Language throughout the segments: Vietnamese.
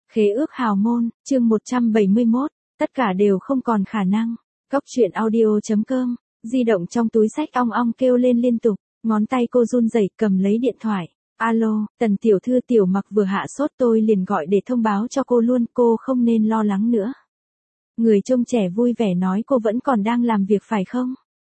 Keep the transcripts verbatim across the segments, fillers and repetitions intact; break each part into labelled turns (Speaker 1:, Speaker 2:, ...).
Speaker 1: Khế ước hào môn, chương một trăm bảy mươi mốt, tất cả đều không còn khả năng. Cốc truyện audio chấm com, di động trong túi xách ong ong kêu lên liên tục, ngón tay cô run rẩy cầm lấy điện thoại. Alo, Tần tiểu thư, Tiểu Mặc vừa hạ sốt, tôi liền gọi để thông báo cho cô luôn, cô không nên lo lắng nữa. Người trông trẻ vui vẻ nói, cô vẫn còn đang làm việc phải không?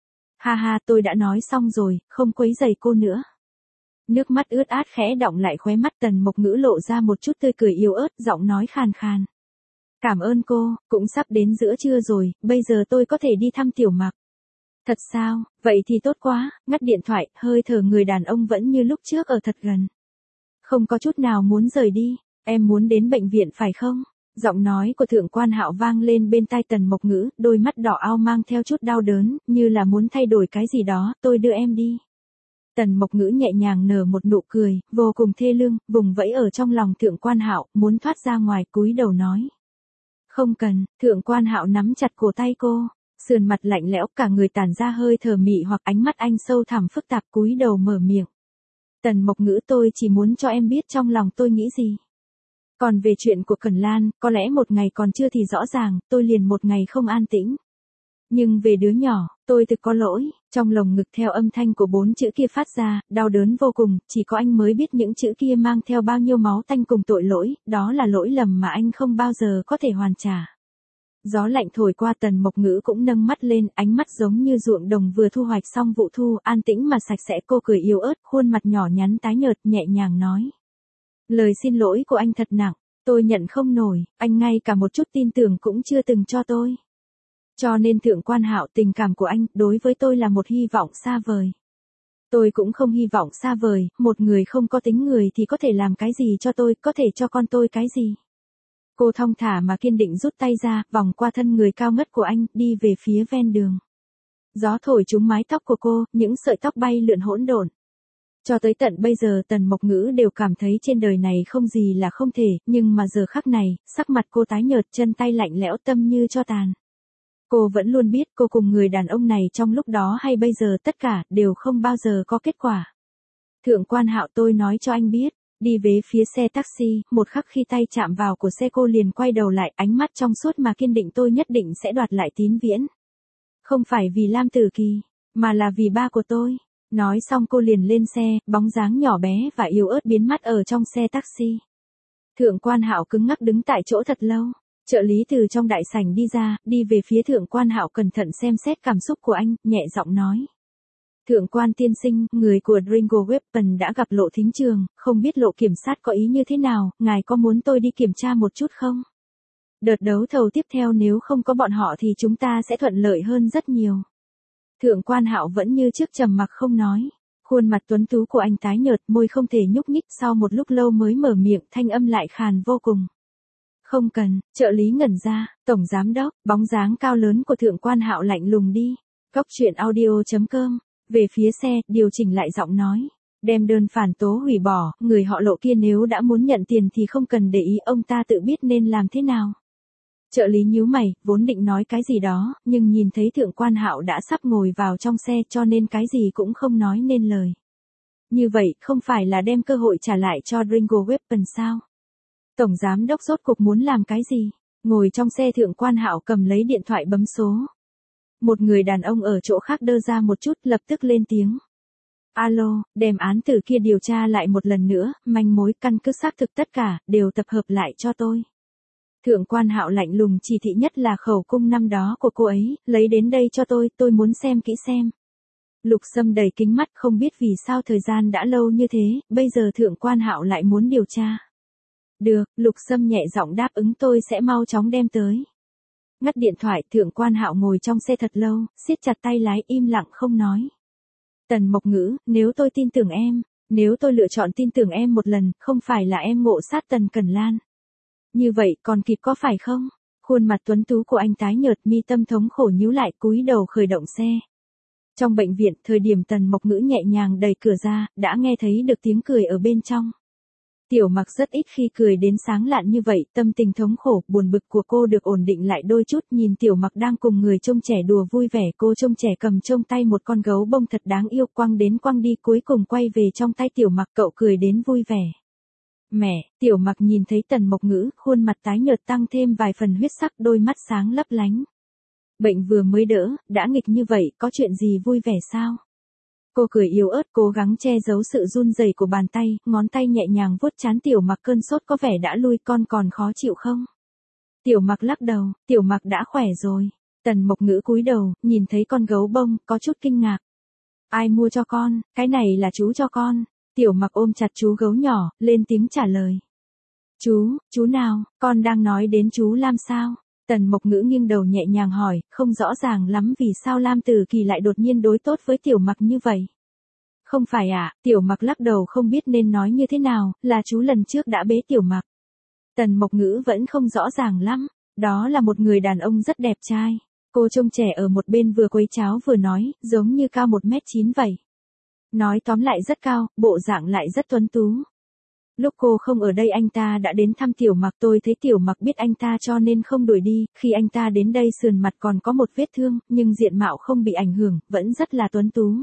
Speaker 1: Ha ha, tôi đã nói xong rồi, không quấy rầy cô nữa. Nước mắt ướt át khẽ đọng lại khóe mắt, Tần Mộc Ngữ lộ ra một chút tươi cười yếu ớt, giọng nói khàn khàn. Cảm ơn cô, cũng sắp đến giữa trưa rồi, bây giờ tôi có thể đi thăm Tiểu Mặc. Thật sao, vậy thì tốt quá, ngắt điện thoại, hơi thở người đàn ông vẫn như lúc trước ở thật gần. Không có chút nào muốn rời đi, em muốn đến bệnh viện phải không? Giọng nói của Thượng Quan Hạo vang lên bên tai Tần Mộc Ngữ, đôi mắt đỏ ao mang theo chút đau đớn, như là muốn thay đổi cái gì đó, tôi đưa em đi. Tần Mộc Ngữ nhẹ nhàng nở một nụ cười, vô cùng thê lương, vùng vẫy ở trong lòng Thượng Quan Hạo, muốn thoát ra ngoài, cúi đầu nói. Không cần, Thượng Quan Hạo nắm chặt cổ tay cô, sườn mặt lạnh lẽo, cả người tản ra hơi thở mị hoặc, ánh mắt anh sâu thẳm phức tạp, cúi đầu mở miệng. Tần Mộc Ngữ, tôi chỉ muốn cho em biết trong lòng tôi nghĩ gì. Còn về chuyện của Cẩn Lan, có lẽ một ngày còn chưa thì rõ ràng, tôi liền một ngày không an tĩnh. Nhưng về đứa nhỏ, tôi thực có lỗi, trong lồng ngực theo âm thanh của bốn chữ kia phát ra, đau đớn vô cùng, chỉ có anh mới biết những chữ kia mang theo bao nhiêu máu tanh cùng tội lỗi, đó là lỗi lầm mà anh không bao giờ có thể hoàn trả. Gió lạnh thổi qua, Tần Mộc Ngữ cũng nâng mắt lên, ánh mắt giống như ruộng đồng vừa thu hoạch xong vụ thu, an tĩnh mà sạch sẽ, cô cười yếu ớt, khuôn mặt nhỏ nhắn tái nhợt, nhẹ nhàng nói. Lời xin lỗi của anh thật nặng, tôi nhận không nổi, anh ngay cả một chút tin tưởng cũng chưa từng cho tôi. Cho nên Thượng Quan Hạo, tình cảm của anh, đối với tôi là một hy vọng xa vời. Tôi cũng không hy vọng xa vời, một người không có tính người thì có thể làm cái gì cho tôi, có thể cho con tôi cái gì. Cô thong thả mà kiên định rút tay ra, vòng qua thân người cao ngất của anh, đi về phía ven đường. Gió thổi trúng mái tóc của cô, những sợi tóc bay lượn hỗn độn. Cho tới tận bây giờ Tần Mộc Ngữ đều cảm thấy trên đời này không gì là không thể, nhưng mà giờ khắc này, sắc mặt cô tái nhợt, chân tay lạnh lẽo, tâm như tro tàn. Cô vẫn luôn biết cô cùng người đàn ông này trong lúc đó hay bây giờ tất cả đều không bao giờ có kết quả. Thượng Quan Hạo, tôi nói cho anh biết, đi về phía xe taxi, một khắc khi tay chạm vào của xe cô liền quay đầu lại, ánh mắt trong suốt mà kiên định, tôi nhất định sẽ đoạt lại Tín Viễn. Không phải vì Lam Tử Kỳ, mà là vì ba của tôi. Nói xong cô liền lên xe, bóng dáng nhỏ bé và yếu ớt biến mất ở trong xe taxi. Thượng Quan Hạo cứng ngắc đứng tại chỗ thật lâu. Trợ lý từ trong đại sảnh đi ra, đi về phía Thượng Quan Hạo, cẩn thận xem xét cảm xúc của anh, nhẹ giọng nói. Thượng Quan tiên sinh, người của Dringo Weapon đã gặp Lộ Thính Trường, không biết Lộ kiểm sát có ý như thế nào, ngài có muốn tôi đi kiểm tra một chút không? Đợt đấu thầu tiếp theo nếu không có bọn họ thì chúng ta sẽ thuận lợi hơn rất nhiều. Thượng Quan Hạo vẫn như trước trầm mặc không nói. Khuôn mặt tuấn tú của anh tái nhợt, môi không thể nhúc nhích, sau một lúc lâu mới mở miệng, thanh âm lại khàn vô cùng. Không cần, trợ lý ngẩn ra, tổng giám đốc, bóng dáng cao lớn của Thượng Quan Hạo lạnh lùng đi. Cốc truyện audio chấm com, về phía xe, điều chỉnh lại giọng nói. Đem đơn phản tố hủy bỏ, người họ Lộ kia nếu đã muốn nhận tiền thì không cần để ý, ông ta tự biết nên làm thế nào. Trợ lý nhíu mày, vốn định nói cái gì đó, nhưng nhìn thấy Thượng Quan Hạo đã sắp ngồi vào trong xe cho nên cái gì cũng không nói nên lời. Như vậy, không phải là đem cơ hội trả lại cho Dringo Weapon sao? Tổng giám đốc rốt cuộc muốn làm cái gì? Ngồi trong xe Thượng Quan Hạo cầm lấy điện thoại bấm số. Một người đàn ông ở chỗ khác đơ ra một chút, lập tức lên tiếng. Alo, đem án tử kia điều tra lại một lần nữa, manh mối, căn cứ xác thực tất cả, đều tập hợp lại cho tôi. Thượng Quan Hạo lạnh lùng chỉ thị, nhất là khẩu cung năm đó của cô ấy, lấy đến đây cho tôi, tôi muốn xem kỹ xem. Lục Sâm đầy kính mắt, không biết vì sao thời gian đã lâu như thế, bây giờ Thượng Quan Hạo lại muốn điều tra. Được, Lục Sâm nhẹ giọng đáp ứng, tôi sẽ mau chóng đem tới. Ngắt điện thoại, Thượng Quan Hạo ngồi trong xe thật lâu, siết chặt tay lái, im lặng không nói. Tần Mộc Ngữ, nếu tôi tin tưởng em, nếu tôi lựa chọn tin tưởng em một lần, không phải là em ngộ sát Tần Cẩn Lan. Như vậy, còn kịp có phải không? Khuôn mặt tuấn tú của anh tái nhợt, mi tâm thống khổ nhíu lại, cúi đầu khởi động xe. Trong bệnh viện, thời điểm Tần Mộc Ngữ nhẹ nhàng đẩy cửa ra, đã nghe thấy được tiếng cười ở bên trong. Tiểu Mặc rất ít khi cười đến sáng lạn như vậy, tâm tình thống khổ, buồn bực của cô được ổn định lại đôi chút, nhìn Tiểu Mặc đang cùng người trông trẻ đùa vui vẻ, cô trông trẻ cầm trong tay một con gấu bông thật đáng yêu, quăng đến quăng đi, cuối cùng quay về trong tay Tiểu Mặc, cậu cười đến vui vẻ. Mẹ, Tiểu Mặc nhìn thấy Tần Mộc Ngữ, khuôn mặt tái nhợt tăng thêm vài phần huyết sắc, đôi mắt sáng lấp lánh. Bệnh vừa mới đỡ, đã nghịch như vậy, có chuyện gì vui vẻ sao? Cô cười yếu ớt cố gắng che giấu sự run rẩy của bàn tay, ngón tay nhẹ nhàng vuốt trán Tiểu Mặc, cơn sốt có vẻ đã lui, con còn khó chịu không? Tiểu Mặc lắc đầu, Tiểu Mặc đã khỏe rồi. Tần Mộc Ngữ cúi đầu, nhìn thấy con gấu bông, có chút kinh ngạc. Ai mua cho con, cái này là chú cho con. Tiểu Mặc ôm chặt chú gấu nhỏ, lên tiếng trả lời. Chú, chú nào, con đang nói đến chú Lam sao? Tần Mộc Ngữ nghiêng đầu nhẹ nhàng hỏi, không rõ ràng lắm vì sao Lam Tử Kỳ lại đột nhiên đối tốt với Tiểu Mặc như vậy. Không phải ạ, à, Tiểu Mặc lắc đầu không biết nên nói như thế nào, là chú lần trước đã bế Tiểu Mặc. Tần Mộc Ngữ vẫn không rõ ràng lắm, đó là một người đàn ông rất đẹp trai. Cô trông trẻ ở một bên vừa quấy cháo vừa nói, giống như cao một mét chín vậy. Nói tóm lại rất cao, bộ dạng lại rất tuấn tú. Lúc cô không ở đây anh ta đã đến thăm Tiểu Mặc, tôi thấy Tiểu Mặc biết anh ta cho nên không đuổi đi, khi anh ta đến đây sườn mặt còn có một vết thương, nhưng diện mạo không bị ảnh hưởng, vẫn rất là tuấn tú.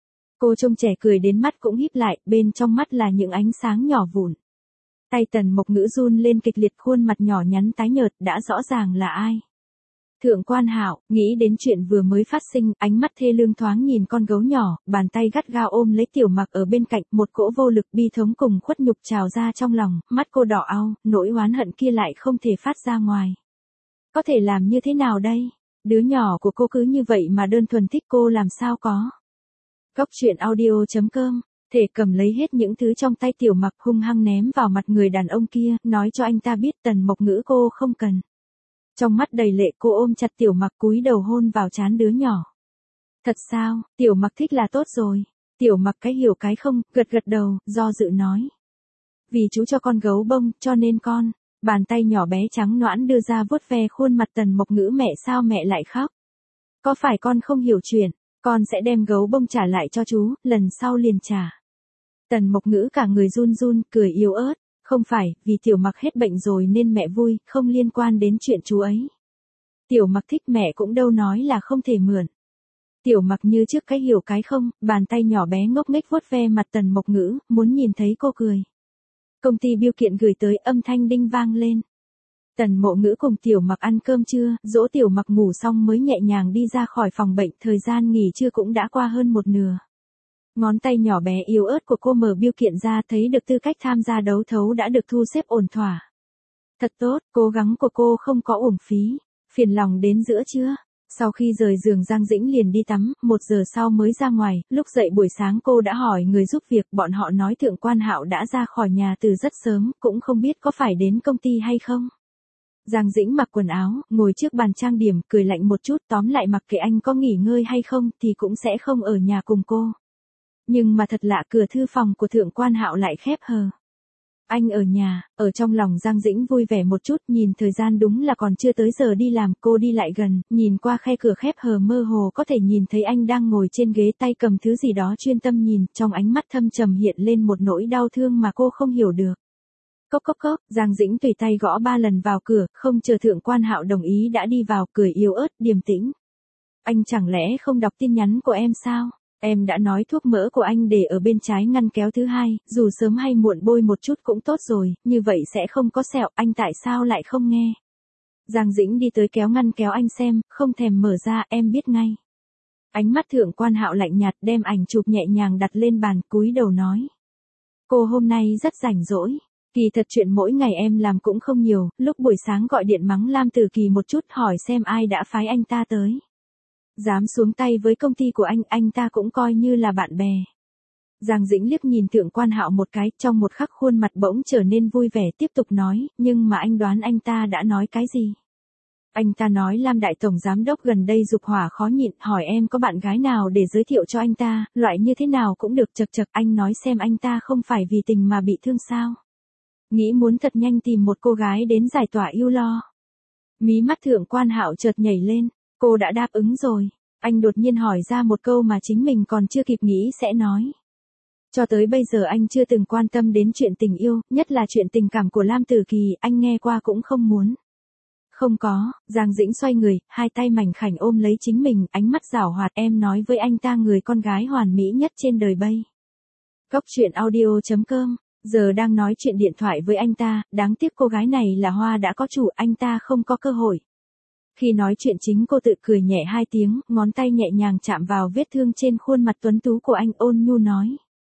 Speaker 1: Cô trông trẻ cười đến mắt cũng híp lại, bên trong mắt là những ánh sáng nhỏ vụn. Tay Tần Mộc Ngữ run lên kịch liệt, khuôn mặt nhỏ nhắn tái nhợt, đã rõ ràng là ai. Thượng Quan Hạo, nghĩ đến chuyện vừa mới phát sinh, ánh mắt thê lương thoáng nhìn con gấu nhỏ, bàn tay gắt gao ôm lấy Tiểu Mặc ở bên cạnh, một cỗ vô lực bi thống cùng khuất nhục trào ra trong lòng, mắt cô đỏ au, nỗi oán hận kia lại không thể phát ra ngoài. Có thể làm như thế nào đây? Đứa nhỏ của cô cứ như vậy mà đơn thuần thích cô làm sao có. Góc truyện audio chấm com, Thể cầm lấy hết những thứ trong tay Tiểu Mặc hung hăng ném vào mặt người đàn ông kia, nói cho anh ta biết Tần Mộc Ngữ cô không cần. Trong mắt đầy lệ cô ôm chặt Tiểu Mặc cúi đầu hôn vào trán đứa nhỏ. Thật sao, Tiểu Mặc thích là tốt rồi. Tiểu Mặc cái hiểu cái không, gật gật đầu, do dự nói. Vì chú cho con gấu bông, cho nên con, bàn tay nhỏ bé trắng nõn đưa ra vuốt ve khuôn mặt Tần Mộc Ngữ. Mẹ sao mẹ lại khóc? Có phải con không hiểu chuyện, con sẽ đem gấu bông trả lại cho chú, lần sau liền trả. Tần Mộc Ngữ cả người run run, cười yếu ớt. Không phải, vì Tiểu Mặc hết bệnh rồi nên mẹ vui, không liên quan đến chuyện chú ấy. Tiểu Mặc thích mẹ cũng đâu nói là không thể mượn. Tiểu Mặc như trước cái hiểu cái không, bàn tay nhỏ bé ngốc nghếch vuốt ve mặt Tần Mộc Ngữ, muốn nhìn thấy cô cười. Công ty bưu kiện gửi tới, âm thanh đinh vang lên. Tần Mộ Ngữ cùng Tiểu Mặc ăn cơm trưa, dỗ Tiểu Mặc ngủ xong mới nhẹ nhàng đi ra khỏi phòng bệnh, thời gian nghỉ trưa cũng đã qua hơn một nửa. Ngón tay nhỏ bé yếu ớt của cô mở bưu kiện ra, thấy được tư cách tham gia đấu thấu đã được thu xếp ổn thỏa. Thật tốt, cố gắng của cô không có uổng phí. Phiền lòng đến giữa trưa. Sau khi rời giường Giang Dĩnh liền đi tắm, một giờ sau mới ra ngoài, lúc dậy buổi sáng cô đã hỏi người giúp việc, bọn họ nói Thượng Quan Hạo đã ra khỏi nhà từ rất sớm, cũng không biết có phải đến công ty hay không. Giang Dĩnh mặc quần áo, ngồi trước bàn trang điểm, cười lạnh một chút, tóm lại mặc kệ anh có nghỉ ngơi hay không thì cũng sẽ không ở nhà cùng cô. Nhưng mà thật lạ, cửa thư phòng của Thượng Quan Hạo lại khép hờ. Anh ở nhà, ở trong lòng Giang Dĩnh vui vẻ một chút, nhìn thời gian đúng là còn chưa tới giờ đi làm, cô đi lại gần, nhìn qua khe cửa khép hờ mơ hồ có thể nhìn thấy anh đang ngồi trên ghế, tay cầm thứ gì đó chuyên tâm nhìn, trong ánh mắt thâm trầm hiện lên một nỗi đau thương mà cô không hiểu được. Cốc cốc cốc, Giang Dĩnh tùy tay gõ ba lần vào cửa, không chờ Thượng Quan Hạo đồng ý đã đi vào, cười yếu ớt, điềm tĩnh. Anh chẳng lẽ không đọc tin nhắn của em sao? Em đã nói thuốc mỡ của anh để ở bên trái ngăn kéo thứ hai, dù sớm hay muộn bôi một chút cũng tốt rồi, như vậy sẽ không có sẹo, anh tại sao lại không nghe? Giang Dĩnh đi tới kéo ngăn kéo anh xem, không thèm mở ra, em biết ngay. Ánh mắt Thượng Quan Hạo lạnh nhạt, đem ảnh chụp nhẹ nhàng đặt lên bàn, cúi đầu nói. Cô hôm nay rất rảnh rỗi. Kỳ thật chuyện mỗi ngày em làm cũng không nhiều, lúc buổi sáng gọi điện mắng Lam Tử Kỳ một chút, hỏi xem ai đã phái anh ta tới. Dám xuống tay với công ty của anh, anh ta cũng coi như là bạn bè. Giang Dĩnh liếc nhìn Thượng Quan Hạo một cái, trong một khắc khuôn mặt bỗng trở nên vui vẻ, tiếp tục nói, nhưng mà anh đoán anh ta đã nói cái gì? Anh ta nói Lam Đại Tổng Giám Đốc gần đây dục hỏa khó nhịn, hỏi em có bạn gái nào để giới thiệu cho anh ta, loại như thế nào cũng được, chật chật, anh nói xem anh ta không phải vì tình mà bị thương sao? Nghĩ muốn thật nhanh tìm một cô gái đến giải tỏa ưu lo. Mí mắt Thượng Quan Hạo chợt nhảy lên, cô đã đáp ứng rồi. Anh đột nhiên hỏi ra một câu mà chính mình còn chưa kịp nghĩ sẽ nói. Cho tới bây giờ anh chưa từng quan tâm đến chuyện tình yêu, nhất là chuyện tình cảm của Lam Tử Kỳ, anh nghe qua cũng không muốn. Không có, Giang Dĩnh xoay người, hai tay mảnh khảnh ôm lấy chính mình, ánh mắt giảo hoạt, em nói với anh ta người con gái hoàn mỹ nhất trên đời bây. Góc truyện audio chấm com Giờ đang nói chuyện điện thoại với anh ta, đáng tiếc cô gái này là Hoa đã có chủ, anh ta không có cơ hội. Khi nói chuyện chính cô tự cười nhẹ hai tiếng, ngón tay nhẹ nhàng chạm vào vết thương trên khuôn mặt tuấn tú của anh, ôn nhu nói.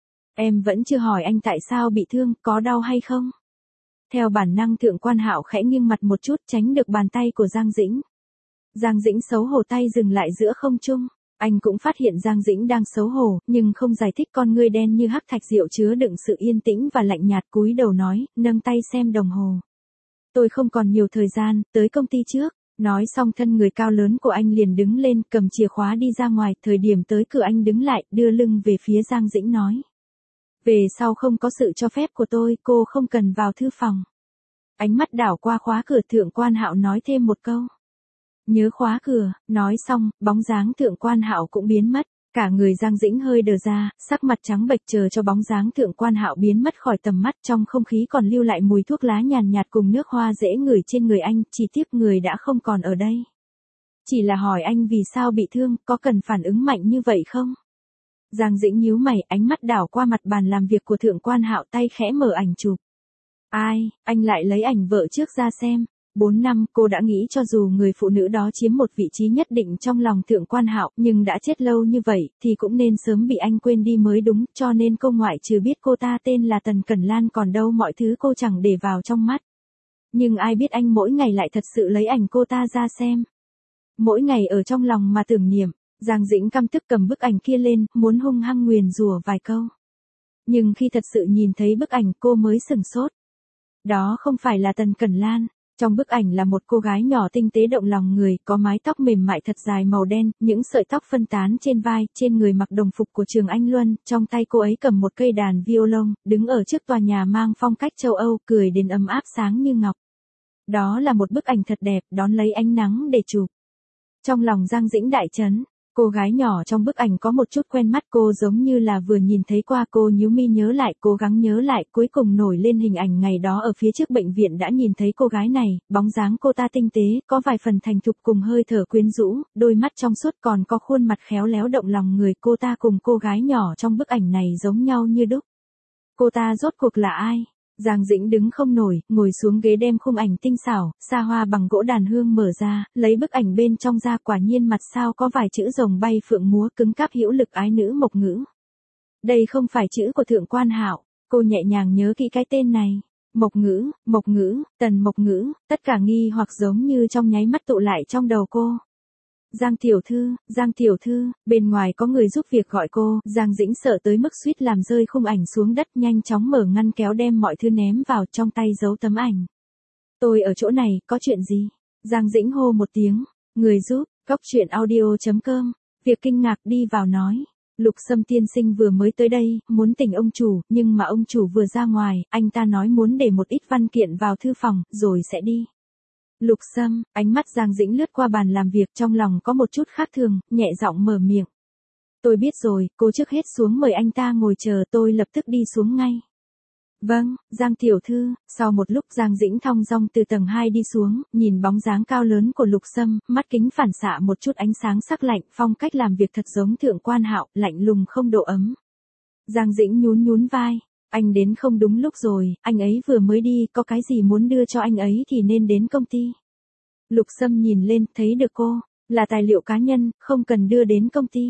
Speaker 1: Em vẫn chưa hỏi anh tại sao bị thương, có đau hay không? Theo bản năng Thượng Quan Hạo khẽ nghiêng mặt một chút tránh được bàn tay của Giang Dĩnh. Giang Dĩnh xấu hổ tay dừng lại giữa không trung. Anh cũng phát hiện Giang Dĩnh đang xấu hổ, nhưng không giải thích, con ngươi đen như hắc thạch rượu chứa đựng sự yên tĩnh và lạnh nhạt, cúi đầu nói, nâng tay xem đồng hồ. Tôi không còn nhiều thời gian, tới công ty trước. Nói xong thân người cao lớn của anh liền đứng lên, cầm chìa khóa đi ra ngoài, thời điểm tới cửa anh đứng lại, đưa lưng về phía Giang Dĩnh nói. Về sau không có sự cho phép của tôi, cô không cần vào thư phòng. Ánh mắt đảo qua khóa cửa, Thượng Quan Hạo nói thêm một câu. Nhớ khóa cửa, nói xong, bóng dáng Thượng Quan Hạo cũng biến mất. Cả người Giang Dĩnh hơi đờ ra, sắc mặt trắng bệch chờ cho bóng dáng Thượng Quan Hạo biến mất khỏi tầm mắt, trong không khí còn lưu lại mùi thuốc lá nhàn nhạt cùng nước hoa dễ ngửi trên người anh, chỉ tiếc người đã không còn ở đây. Chỉ là hỏi anh vì sao bị thương, có cần phản ứng mạnh như vậy không? Giang Dĩnh nhíu mày, ánh mắt đảo qua mặt bàn làm việc của Thượng Quan Hạo, tay khẽ mở ảnh chụp. Ai, anh lại lấy ảnh vợ trước ra xem. Bốn năm, cô đã nghĩ cho dù người phụ nữ đó chiếm một vị trí nhất định trong lòng Thượng Quan Hạo, nhưng đã chết lâu như vậy, thì cũng nên sớm bị anh quên đi mới đúng, cho nên cô ngoại trừ biết cô ta tên là Tần Cẩn Lan, còn đâu mọi thứ cô chẳng để vào trong mắt. Nhưng ai biết anh mỗi ngày lại thật sự lấy ảnh cô ta ra xem. Mỗi ngày ở trong lòng mà tưởng niệm. Giang Dĩnh căm tức cầm bức ảnh kia lên, muốn hung hăng nguyền rủa vài câu. Nhưng khi thật sự nhìn thấy bức ảnh, cô mới sửng sốt. Đó không phải là Tần Cẩn Lan. Trong bức ảnh là một cô gái nhỏ tinh tế động lòng người, có mái tóc mềm mại thật dài màu đen, những sợi tóc phân tán trên vai, trên người mặc đồng phục của Trường Anh Luân, trong tay cô ấy cầm một cây đàn violon, đứng ở trước tòa nhà mang phong cách châu Âu, cười đến ấm áp sáng như ngọc. Đó là một bức ảnh thật đẹp, đón lấy ánh nắng để chụp. Trong lòng Giang Dĩnh đại chấn. Cô gái nhỏ trong bức ảnh có một chút quen mắt, cô giống như là vừa nhìn thấy qua, cô nhíu mi nhớ lại, cố gắng nhớ lại, cuối cùng nổi lên hình ảnh ngày đó ở phía trước bệnh viện đã nhìn thấy cô gái này, bóng dáng cô ta tinh tế, có vài phần thành thục cùng hơi thở quyến rũ, đôi mắt trong suốt còn có khuôn mặt khéo léo động lòng người, cô ta cùng cô gái nhỏ trong bức ảnh này giống nhau như đúc. Cô ta rốt cuộc là ai? Giang Dĩnh đứng không nổi, ngồi xuống ghế đem khung ảnh tinh xảo, xa hoa bằng gỗ đàn hương mở ra, lấy bức ảnh bên trong ra, quả nhiên mặt sao có vài chữ rồng bay phượng múa, cứng cáp hữu lực, ái nữ Mộc Ngữ. Đây không phải chữ của Thượng Quan Hạo, cô nhẹ nhàng nhớ kỹ cái tên này. Mộc Ngữ, Mộc Ngữ, Tần Mộc Ngữ, tất cả nghi hoặc giống như trong nháy mắt tụ lại trong đầu cô. Giang tiểu thư, Giang tiểu thư, bên ngoài có người giúp việc gọi cô, Giang Dĩnh sợ tới mức suýt làm rơi khung ảnh xuống đất, nhanh chóng mở ngăn kéo đem mọi thứ ném vào, trong tay giấu tấm ảnh. Tôi ở chỗ này, có chuyện gì? Giang Dĩnh hô một tiếng, người giúp, cóc truyện audio chấm com, việc kinh ngạc đi vào nói. Lục Sâm tiên sinh vừa mới tới đây, muốn tỉnh ông chủ, nhưng mà ông chủ vừa ra ngoài, anh ta nói muốn để một ít văn kiện vào thư phòng, rồi sẽ đi. Lục Sâm, ánh mắt Giang Dĩnh lướt qua bàn làm việc, trong lòng có một chút khác thường, nhẹ giọng mở miệng. Tôi biết rồi, cô trước hết xuống mời anh ta ngồi chờ, tôi lập tức đi xuống ngay. Vâng, Giang tiểu thư. Sau một lúc Giang Dĩnh thong dong từ tầng hai đi xuống, nhìn bóng dáng cao lớn của Lục Sâm, mắt kính phản xạ một chút ánh sáng sắc lạnh, phong cách làm việc thật giống Thượng Quan Hạo, lạnh lùng không độ ấm. Giang Dĩnh nhún nhún vai. Anh đến không đúng lúc rồi, anh ấy vừa mới đi, có cái gì muốn đưa cho anh ấy thì nên đến công ty. Lục Sâm nhìn lên, thấy được cô, là tài liệu cá nhân, không cần đưa đến công ty.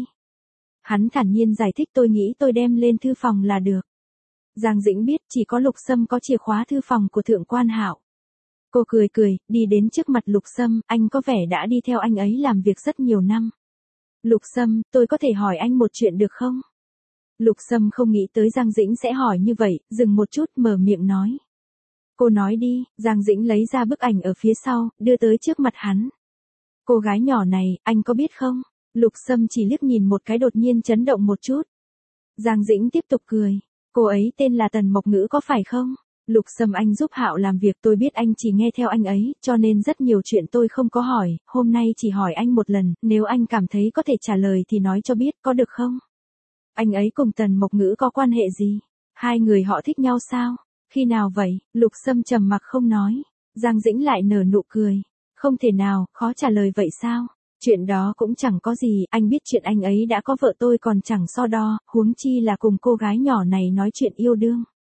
Speaker 1: Hắn thản nhiên giải thích, tôi nghĩ tôi đem lên thư phòng là được. Giang Dĩnh biết chỉ có Lục Sâm có chìa khóa thư phòng của Thượng Quan Hạo. Cô cười cười, đi đến trước mặt Lục Sâm, anh có vẻ đã đi theo anh ấy làm việc rất nhiều năm. Lục Sâm, tôi có thể hỏi anh một chuyện được không? Lục Sâm không nghĩ tới Giang Dĩnh sẽ hỏi như vậy, dừng một chút mở miệng nói. Cô nói đi, Giang Dĩnh lấy ra bức ảnh ở phía sau, đưa tới trước mặt hắn. Cô gái nhỏ này, anh có biết không? Lục Sâm chỉ liếc nhìn một cái đột nhiên chấn động một chút. Giang Dĩnh tiếp tục cười. Cô ấy tên là Tần Mộc Ngữ có phải không? Lục Sâm, anh giúp Hạo làm việc, tôi biết anh chỉ nghe theo anh ấy, cho nên rất nhiều chuyện tôi không có hỏi, hôm nay chỉ hỏi anh một lần, nếu anh cảm thấy có thể trả lời thì nói cho biết, có được không? Anh ấy cùng Tần Mộc Ngữ có quan hệ gì? Hai người họ thích nhau sao? Khi nào vậy? Lục Sâm trầm mặc không nói. Giang Dĩnh lại nở nụ cười. Không thể nào, khó trả lời vậy sao? Chuyện đó cũng chẳng có gì, anh biết chuyện anh ấy đã có vợ tôi còn chẳng so đo, huống chi là cùng cô gái nhỏ này nói chuyện yêu đương.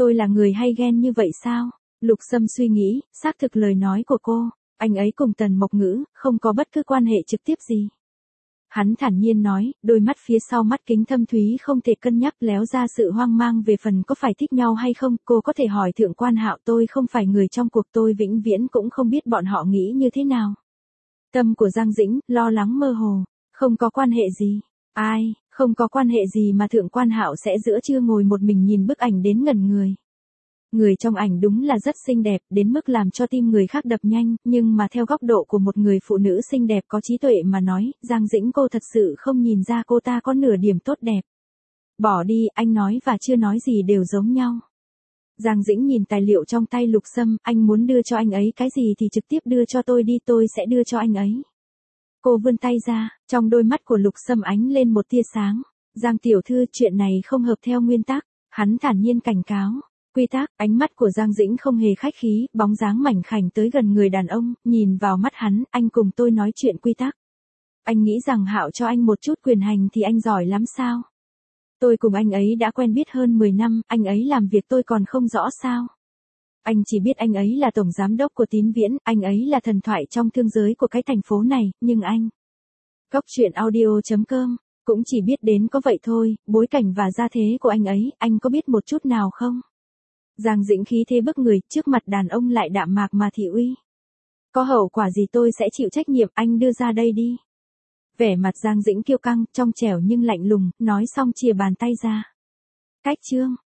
Speaker 1: Tôi là người hay ghen như vậy sao? Lục Sâm suy nghĩ, xác thực lời nói của cô, anh ấy cùng Tần Mộc Ngữ, không có bất cứ quan hệ trực tiếp gì. Hắn thản nhiên nói, đôi mắt phía sau mắt kính thâm thúy không thể cân nhắc léo ra sự hoang mang về phần có phải thích nhau hay không, cô có thể hỏi Thượng Quan Hạo, tôi không phải người trong cuộc, tôi vĩnh viễn cũng không biết bọn họ nghĩ như thế nào. Tâm của Giang Dĩnh, lo lắng mơ hồ, không có quan hệ gì, ai, không có quan hệ gì mà Thượng Quan Hạo sẽ giữa trưa ngồi một mình nhìn bức ảnh đến ngẩn người. Người trong ảnh đúng là rất xinh đẹp, đến mức làm cho tim người khác đập nhanh, nhưng mà theo góc độ của một người phụ nữ xinh đẹp có trí tuệ mà nói, Giang Dĩnh cô thật sự không nhìn ra cô ta có nửa điểm tốt đẹp. Bỏ đi, anh nói và chưa nói gì đều giống nhau. Giang Dĩnh nhìn tài liệu trong tay Lục Sâm, anh muốn đưa cho anh ấy cái gì thì trực tiếp đưa cho tôi đi, tôi sẽ đưa cho anh ấy. Cô vươn tay ra, trong đôi mắt của Lục Sâm ánh lên một tia sáng. Giang tiểu thư, chuyện này không hợp theo nguyên tắc, hắn thản nhiên cảnh cáo. Quy tắc, ánh mắt của Giang Dĩnh không hề khách khí, bóng dáng mảnh khảnh tới gần người đàn ông, nhìn vào mắt hắn, anh cùng tôi nói chuyện quy tắc. Anh nghĩ rằng Hạo cho anh một chút quyền hành thì anh giỏi lắm sao? Tôi cùng anh ấy đã quen biết hơn mười năm, anh ấy làm việc tôi còn không rõ sao? Anh chỉ biết anh ấy là tổng giám đốc của Tín Viễn, anh ấy là thần thoại trong thương giới của cái thành phố này, nhưng anh... Góc truyện audio chấm com, cũng chỉ biết đến có vậy thôi, bối cảnh và gia thế của anh ấy, anh có biết một chút nào không? Giang Dĩnh khí thế bức người, trước mặt đàn ông lại đạm mạc mà thị uy. Có hậu quả gì tôi sẽ chịu trách nhiệm, anh đưa ra đây đi. Vẻ mặt Giang Dĩnh kiêu căng, trong trẻo nhưng lạnh lùng, nói xong chìa bàn tay ra. Cách chương.